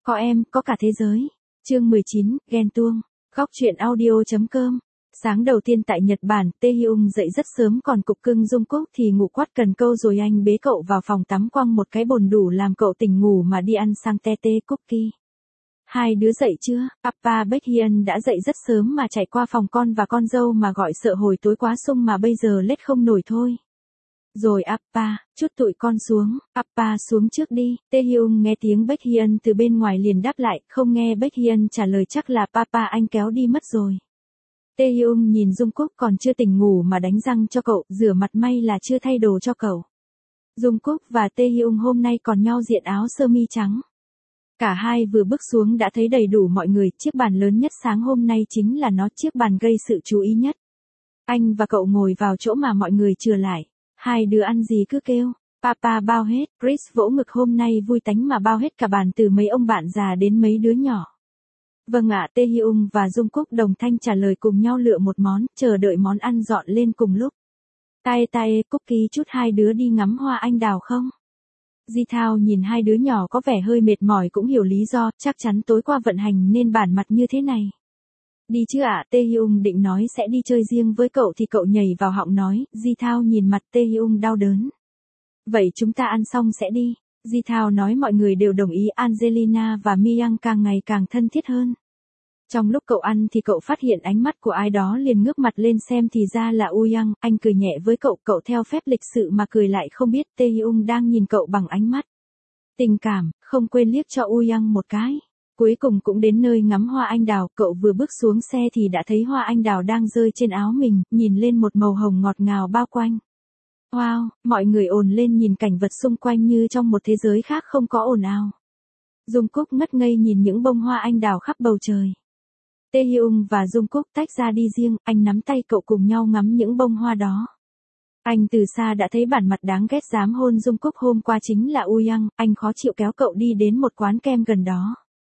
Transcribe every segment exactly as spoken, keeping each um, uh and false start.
Có em, có cả thế giới. Chương mười chín, ghen tuông. Góc truyện audio.com. Sáng đầu tiên tại Nhật Bản, Taehyung dậy rất sớm, còn cục cưng Jungkook thì ngủ quắt cần câu rồi anh bế cậu vào phòng tắm quăng một cái bồn đủ làm cậu tỉnh ngủ mà đi ăn sang tete cookie. Hai đứa dậy chưa? Appa Baekhyun đã dậy rất sớm mà chạy qua phòng con và con dâu mà gọi sợ hồi tối quá sung mà bây giờ lết không nổi thôi. Rồi Appa, chút tụi con xuống, Appa xuống trước đi. Taehyung nghe tiếng Baekhyun từ bên ngoài liền đáp lại, không nghe Baekhyun trả lời chắc là papa anh kéo đi mất rồi. Taehyung nhìn Jungkook còn chưa tỉnh ngủ mà đánh răng cho cậu, rửa mặt may là chưa thay đồ cho cậu. Jungkook và Taehyung hôm nay còn nhau diện áo sơ mi trắng. Cả hai vừa bước xuống đã thấy đầy đủ mọi người, chiếc bàn lớn nhất sáng hôm nay chính là nó, chiếc bàn gây sự chú ý nhất. Anh và cậu ngồi vào chỗ mà mọi người chừa lại. Hai đứa ăn gì cứ kêu, papa bao hết. Chris vỗ ngực, hôm nay vui tánh mà bao hết cả bàn từ mấy ông bạn già đến mấy đứa nhỏ. Vâng ạ, Taehyung và Jungkook đồng thanh trả lời cùng nhau lựa một món, chờ đợi món ăn dọn lên cùng lúc. Tae tae cookie, chút hai đứa đi ngắm hoa anh đào không? Ji Thao nhìn hai đứa nhỏ có vẻ hơi mệt mỏi cũng hiểu lý do, chắc chắn tối qua vận hành nên bản mặt như thế này. Đi chứ ạ, Taehyung định nói sẽ đi chơi riêng với cậu thì cậu nhảy vào họng nói. Ji Thao nhìn mặt Taehyung đau đớn. Vậy chúng ta ăn xong sẽ đi. Ji Thao nói mọi người đều đồng ý. Angelina và Myung càng ngày càng thân thiết hơn. Trong lúc cậu ăn thì cậu phát hiện ánh mắt của ai đó liền ngước mặt lên xem thì ra là Uyang. Anh cười nhẹ với cậu, cậu theo phép lịch sự mà cười lại không biết Taehyung đang nhìn cậu bằng ánh mắt tình cảm, không quên liếc cho Uyang một cái. Cuối cùng cũng đến nơi ngắm hoa anh đào, cậu vừa bước xuống xe thì đã thấy hoa anh đào đang rơi trên áo mình, nhìn lên một màu hồng ngọt ngào bao quanh. Wow, mọi người ồn lên nhìn cảnh vật xung quanh như trong một thế giới khác không có ồn ào. Jungkook ngất ngây nhìn những bông hoa anh đào khắp bầu trời. Taehyung và Jungkook tách ra đi riêng, anh nắm tay cậu cùng nhau ngắm những bông hoa đó. Anh từ xa đã thấy bản mặt đáng ghét dám hôn Jungkook hôm qua chính là Uyang, anh khó chịu kéo cậu đi đến một quán kem gần đó.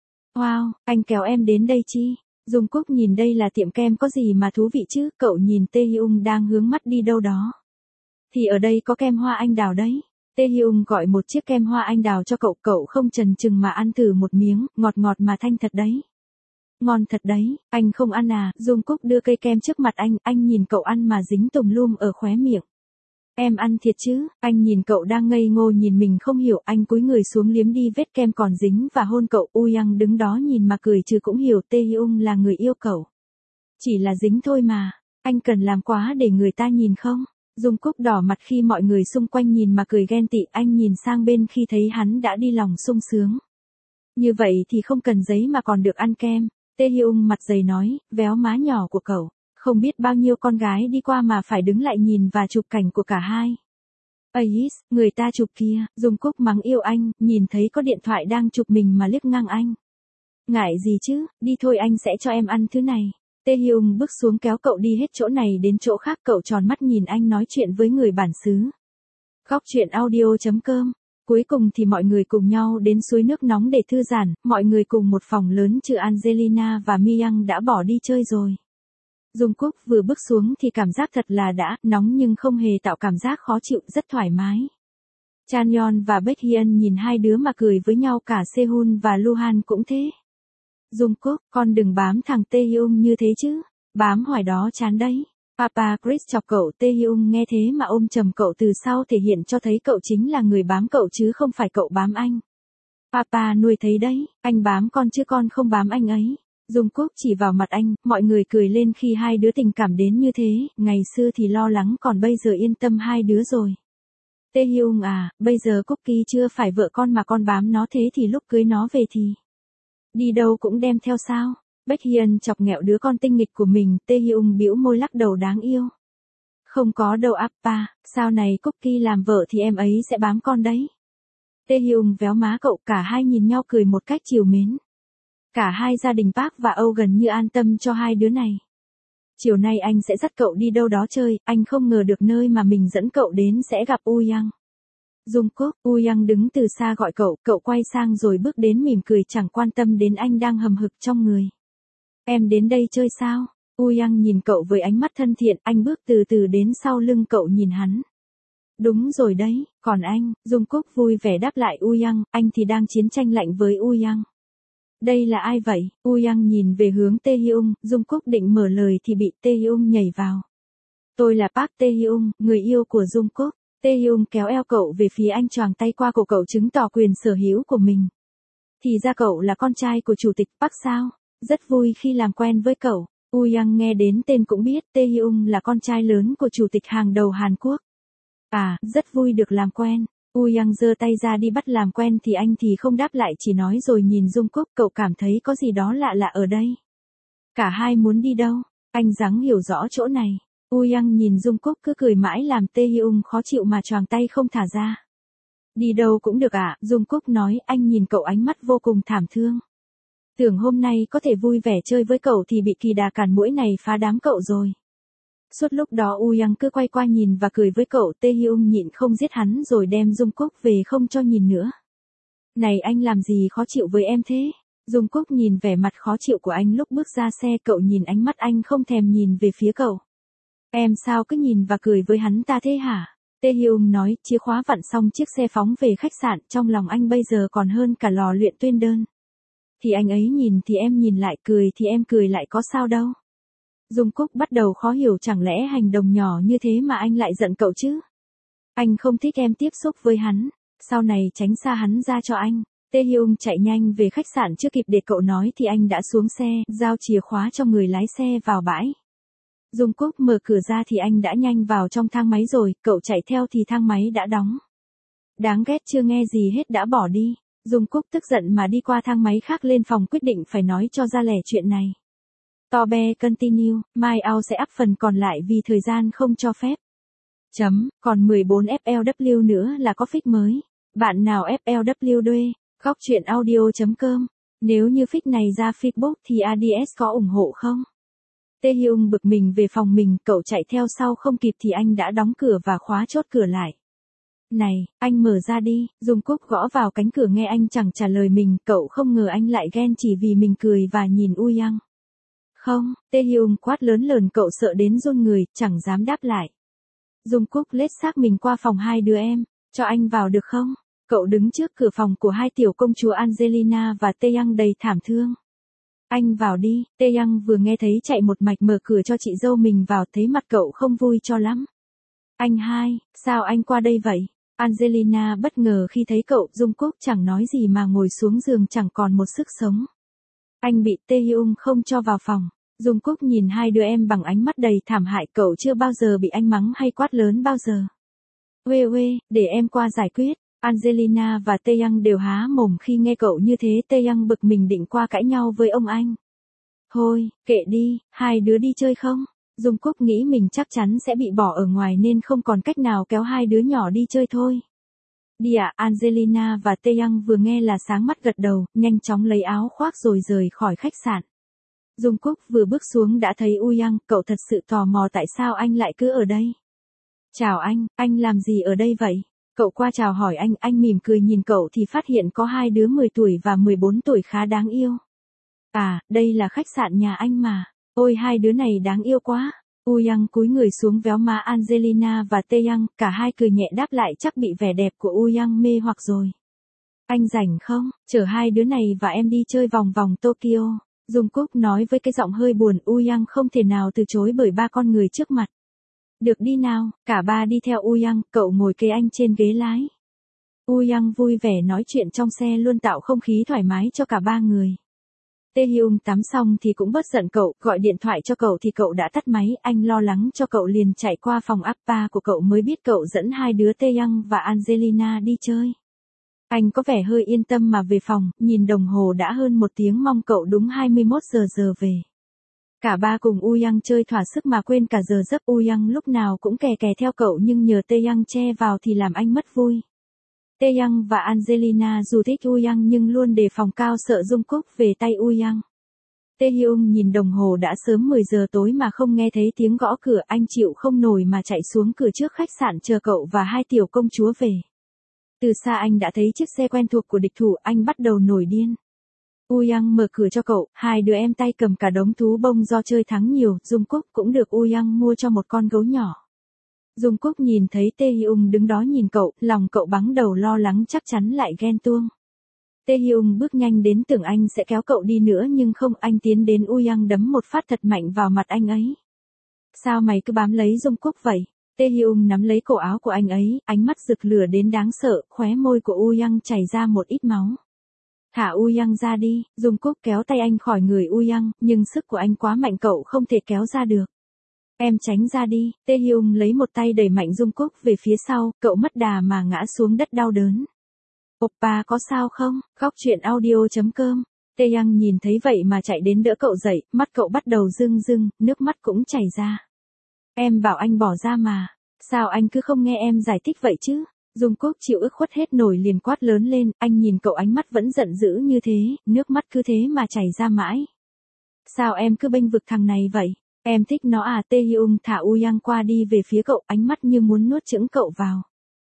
Wow, anh kéo em đến đây chi? Jungkook nhìn đây là tiệm kem có gì mà thú vị chứ? Cậu nhìn Taehyung đang hướng mắt đi đâu đó. Thì ở đây có kem hoa anh đào đấy. Taehyung gọi một chiếc kem hoa anh đào cho cậu, cậu không chần chừng mà ăn thử một miếng, ngọt ngọt mà thanh thật đấy. Ngon thật đấy, anh không ăn à? Jungkook đưa cây kem trước mặt anh, anh nhìn cậu ăn mà dính tùm lum ở khóe miệng. Em ăn thiệt chứ? Anh nhìn cậu đang ngây ngô nhìn mình không hiểu, anh cúi người xuống liếm đi vết kem còn dính và hôn cậu. Uyang đứng đó nhìn mà cười chứ cũng hiểu Taehyung là người yêu cậu. Chỉ là dính thôi mà, anh cần làm quá để người ta nhìn không? Jungkook đỏ mặt khi mọi người xung quanh nhìn mà cười ghen tị, anh nhìn sang bên khi thấy hắn đã đi lòng sung sướng. Như vậy thì không cần giấy mà còn được ăn kem. Taehyung mặt dày nói, véo má nhỏ của cậu. Không biết bao nhiêu con gái đi qua mà phải đứng lại nhìn và chụp cảnh của cả hai. Ais, người ta chụp kia, Jungkook mắng yêu anh, nhìn thấy có điện thoại đang chụp mình mà liếc ngang anh. Ngại gì chứ, đi thôi anh sẽ cho em ăn thứ này. Taehyung bước xuống kéo cậu đi hết chỗ này đến chỗ khác, cậu tròn mắt nhìn anh nói chuyện với người bản xứ. Góc truyện audio.com. Cuối cùng thì mọi người cùng nhau đến suối nước nóng để thư giãn, mọi người cùng một phòng lớn trừ Angelina và Myung đã bỏ đi chơi rồi. Jungkook vừa bước xuống thì cảm giác thật là đã, nóng nhưng không hề tạo cảm giác khó chịu, rất thoải mái. Chanyeon và Baekhyun nhìn hai đứa mà cười với nhau, cả Sehun và Luhan cũng thế. Jungkook, con đừng bám thằng Taehyung như thế chứ, bám hoài đó chán đấy. Papa Chris chọc cậu, Taehyung nghe thế mà ôm chầm cậu từ sau thể hiện cho thấy cậu chính là người bám cậu chứ không phải cậu bám anh. Papa nuôi thấy đấy, anh bám con chứ con không bám anh ấy. Jungkook chỉ vào mặt anh, mọi người cười lên khi hai đứa tình cảm đến như thế, ngày xưa thì lo lắng còn bây giờ yên tâm hai đứa rồi. Taehyung à, bây giờ Cookie chưa phải vợ con mà con bám nó thế thì lúc cưới nó về thì đi đâu cũng đem theo sao? Baekhyun chọc nghẹo đứa con tinh nghịch của mình, Taehyung bĩu môi lắc đầu đáng yêu. Không có đâu Appa, sau này Cookie làm vợ thì em ấy sẽ bám con đấy. Taehyung véo má cậu, cả hai nhìn nhau cười một cách trìu mến. Cả hai gia đình Park và Âu gần như an tâm cho hai đứa này. Chiều nay anh sẽ dắt cậu đi đâu đó chơi, anh không ngờ được nơi mà mình dẫn cậu đến sẽ gặp Uyang. Jungkook, Uyang đứng từ xa gọi cậu, cậu quay sang rồi bước đến mỉm cười chẳng quan tâm đến anh đang hầm hực trong người. Em đến đây chơi sao? Uyang nhìn cậu với ánh mắt thân thiện, anh bước từ từ đến sau lưng cậu nhìn hắn. Đúng rồi đấy, còn anh? Jungkook vui vẻ đáp lại Uyang, anh thì đang chiến tranh lạnh với Uyang. Đây là ai vậy? Uyang nhìn về hướng Taehyung, Jungkook định mở lời thì bị Taehyung nhảy vào. Tôi là Park Taehyung, người yêu của Jungkook. Taehyung kéo eo cậu về phía anh, choàng tay qua cổ cậu chứng tỏ quyền sở hữu của mình. Thì ra cậu là con trai của chủ tịch Park sao? Rất vui khi làm quen với cậu. Uyang nghe đến tên cũng biết Taehyung là con trai lớn của chủ tịch hàng đầu Hàn Quốc. À, rất vui được làm quen. Uyang giơ tay ra đi bắt làm quen thì anh thì không đáp lại, chỉ nói rồi nhìn Jungkook, cậu cảm thấy có gì đó lạ lạ ở đây. Cả hai muốn đi đâu? Anh ráng hiểu rõ chỗ này. Uyang nhìn Jungkook cứ cười mãi làm Taehyung khó chịu mà choàng tay không thả ra. Đi đâu cũng được ạ, à? Jungkook nói. Anh nhìn cậu ánh mắt vô cùng thảm thương. Tưởng hôm nay có thể vui vẻ chơi với cậu thì bị kỳ đà cản muỗi này phá đám cậu rồi. Suốt lúc đó Uyang cứ quay qua nhìn và cười với cậu. Taehyung nhịn không giết hắn rồi đem Jungkook về không cho nhìn nữa. Này anh làm gì khó chịu với em thế? Jungkook nhìn vẻ mặt khó chịu của anh lúc bước ra xe, cậu nhìn ánh mắt anh không thèm nhìn về phía cậu. Em sao cứ nhìn và cười với hắn ta thế hả? Taehyung nói, chìa khóa vặn xong chiếc xe phóng về khách sạn, trong lòng anh bây giờ còn hơn cả lò luyện tuyên đơn. Thì anh ấy nhìn thì em nhìn lại, cười thì em cười lại, có sao đâu. Jungkook bắt đầu khó hiểu, chẳng lẽ hành động nhỏ như thế mà anh lại giận cậu chứ? Anh không thích em tiếp xúc với hắn, sau này tránh xa hắn ra cho anh. Taehyung chạy nhanh về khách sạn, chưa kịp để cậu nói thì anh đã xuống xe, giao chìa khóa cho người lái xe vào bãi. Jungkook mở cửa ra thì anh đã nhanh vào trong thang máy rồi, cậu chạy theo thì thang máy đã đóng. Đáng ghét, chưa nghe gì hết đã bỏ đi. Jungkook tức giận mà đi qua thang máy khác lên phòng, quyết định phải nói cho ra lẻ chuyện này. Tobe continue, mai ao sẽ up phần còn lại vì thời gian không cho phép. Chấm, còn mười bốn ép lờ vê nữa là có fic mới. Bạn nào ép lờ vê đuê, góc truyện audio chấm com. Nếu như fic này ra Facebook thì a đê ét có ủng hộ không? Taehyung bực mình về phòng mình, cậu chạy theo sau không kịp thì anh đã đóng cửa và khóa chốt cửa lại. Này, anh mở ra đi. Jungkook gõ vào cánh cửa, nghe anh chẳng trả lời mình, cậu không ngờ anh lại ghen chỉ vì mình cười và nhìn Uyang. Không, Taehyung quát lớn lờn, cậu sợ đến run người, chẳng dám đáp lại. Jungkook lết xác mình qua phòng hai đứa em, cho anh vào được không? Cậu đứng trước cửa phòng của hai tiểu công chúa Angelina và Taeyang đầy thảm thương. Anh vào đi. Taeyang vừa nghe thấy chạy một mạch mở cửa cho chị dâu mình vào, thấy mặt cậu không vui cho lắm. Anh hai, sao anh qua đây vậy? Angelina bất ngờ khi thấy cậu. Jungkook chẳng nói gì mà ngồi xuống giường chẳng còn một sức sống. Anh bị Taehyung không cho vào phòng. Jungkook nhìn hai đứa em bằng ánh mắt đầy thảm hại, cậu chưa bao giờ bị anh mắng hay quát lớn bao giờ. Uê uê, để em qua giải quyết. Angelina và Taeyang đều há mồm khi nghe cậu như thế. Taeyang bực mình định qua cãi nhau với ông anh. Thôi, kệ đi, hai đứa đi chơi không? Jungkook nghĩ mình chắc chắn sẽ bị bỏ ở ngoài nên không còn cách nào kéo hai đứa nhỏ đi chơi thôi. Đi ạ, à, Angelina và Taeyang vừa nghe là sáng mắt gật đầu, nhanh chóng lấy áo khoác rồi rời khỏi khách sạn. Jungkook vừa bước xuống đã thấy Uyang, cậu thật sự tò mò tại sao anh lại cứ ở đây. Chào anh, anh làm gì ở đây vậy? Cậu qua chào hỏi anh, anh mỉm cười nhìn cậu thì phát hiện có hai đứa mười tuổi và mười bốn tuổi khá đáng yêu. À, đây là khách sạn nhà anh mà. Ôi hai đứa này đáng yêu quá. Uyang cúi người xuống véo má Angelina và Taeyang, cả hai cười nhẹ đáp lại, chắc bị vẻ đẹp của Uyang mê hoặc rồi. Anh rảnh không? Chở hai đứa này và em đi chơi vòng vòng Tokyo. Jungkook nói với cái giọng hơi buồn. Uyang không thể nào từ chối bởi ba con người trước mặt. Được đi nào, cả ba đi theo Uyang, cậu ngồi kế anh trên ghế lái. Uyang vui vẻ nói chuyện trong xe luôn tạo không khí thoải mái cho cả ba người. Taehyung tắm xong thì cũng bớt giận cậu, gọi điện thoại cho cậu thì cậu đã tắt máy, anh lo lắng cho cậu liền chạy qua phòng Appa của cậu mới biết cậu dẫn hai đứa Taeyang và Angelina đi chơi. Anh có vẻ hơi yên tâm mà về phòng, nhìn đồng hồ đã hơn một tiếng, mong cậu đúng hai mươi mốt giờ giờ về. Cả ba cùng Uyang chơi thỏa sức mà quên cả giờ giấc. Uyang lúc nào cũng kè kè theo cậu nhưng nhờ Taeyang che vào thì làm anh mất vui. Taeyang và Angelina dù thích Uyang nhưng luôn đề phòng cao sợ Jungkook về tay Uyang. Taehyung nhìn đồng hồ đã sớm mười giờ tối mà không nghe thấy tiếng gõ cửa, anh chịu không nổi mà chạy xuống cửa trước khách sạn chờ cậu và hai tiểu công chúa về. Từ xa anh đã thấy chiếc xe quen thuộc của địch thủ, anh bắt đầu nổi điên. Uyang mở cửa cho cậu, hai đứa em tay cầm cả đống thú bông do chơi thắng nhiều, Jungkook cũng được Uyang mua cho một con gấu nhỏ. Jungkook nhìn thấy Taehyung đứng đó nhìn cậu, lòng cậu bắn đầu lo lắng chắc chắn lại ghen tuông. Tae Hyung bước nhanh đến tưởng anh sẽ kéo cậu đi nữa nhưng không, anh tiến đến Uyang đấm một phát thật mạnh vào mặt anh ấy. Sao mày cứ bám lấy Jungkook vậy? Tae Hyung nắm lấy cổ áo của anh ấy, ánh mắt rực lửa đến đáng sợ, khóe môi của Uyang chảy ra một ít máu. Thả Uyang ra đi, Jungkook kéo tay anh khỏi người Uyang, nhưng sức của anh quá mạnh cậu không thể kéo ra được. Em tránh ra đi, Tae Hyung lấy một tay đẩy mạnh Jungkook về phía sau, cậu mất đà mà ngã xuống đất đau đớn. Oppa có sao không? Khóc chuyện audio chấm com. Tae Young nhìn thấy vậy mà chạy đến đỡ cậu dậy, mắt cậu bắt đầu rưng rưng, nước mắt cũng chảy ra. Em bảo anh bỏ ra mà, sao anh cứ không nghe em giải thích vậy chứ? Jungkook chịu ức khuất hết nổi liền quát lớn lên, anh nhìn cậu ánh mắt vẫn giận dữ như thế, nước mắt cứ thế mà chảy ra mãi. Sao em cứ bênh vực thằng này vậy? Em thích nó à? Tae Hyung thả Uyang qua đi về phía cậu, ánh mắt như muốn nuốt chửng cậu vào.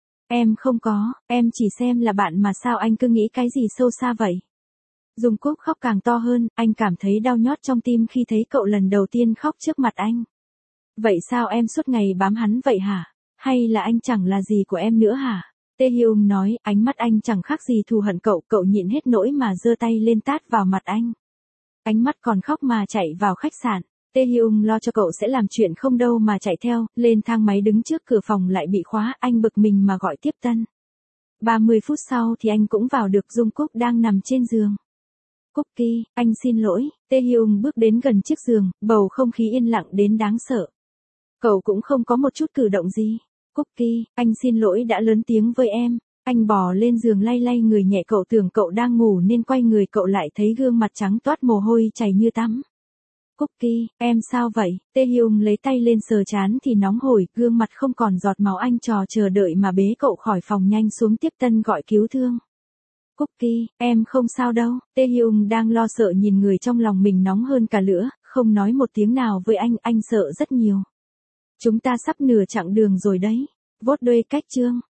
Em không có, em chỉ xem là bạn mà, sao anh cứ nghĩ cái gì sâu xa vậy? Jungkook khóc càng to hơn, anh cảm thấy đau nhót trong tim khi thấy cậu lần đầu tiên khóc trước mặt anh. Vậy sao em suốt ngày bám hắn vậy hả? Hay là anh chẳng là gì của em nữa hả? Tae Hyung nói, ánh mắt anh chẳng khác gì thù hận cậu, cậu nhịn hết nỗi mà giơ tay lên tát vào mặt anh. Ánh mắt còn khóc mà chạy vào khách sạn. Tae Hyung lo cho cậu sẽ làm chuyện không đâu mà chạy theo, lên thang máy đứng trước cửa phòng lại bị khóa, anh bực mình mà gọi tiếp tân. ba mươi phút sau thì anh cũng vào được, Jungkook đang nằm trên giường. Cookie, anh xin lỗi, Tae Hyung bước đến gần chiếc giường, bầu không khí yên lặng đến đáng sợ. Cậu cũng không có một chút cử động gì. Cookie, anh xin lỗi đã lớn tiếng với em. Anh bò lên giường lay lay người nhẹ, cậu tưởng cậu đang ngủ nên quay người cậu lại thấy gương mặt trắng toát mồ hôi chảy như tắm. Cookie, em sao vậy? Tae Hyung lấy tay lên sờ trán thì nóng hổi, gương mặt không còn giọt máu, anh trò chờ đợi mà bế cậu khỏi phòng nhanh xuống tiếp tân gọi cứu thương. Cookie, em không sao đâu. Tae Hyung đang lo sợ nhìn người trong lòng mình nóng hơn cả lửa, không nói một tiếng nào với anh, anh sợ rất nhiều. Chúng ta sắp nửa chặng đường rồi đấy. Vốt đuôi cách chương.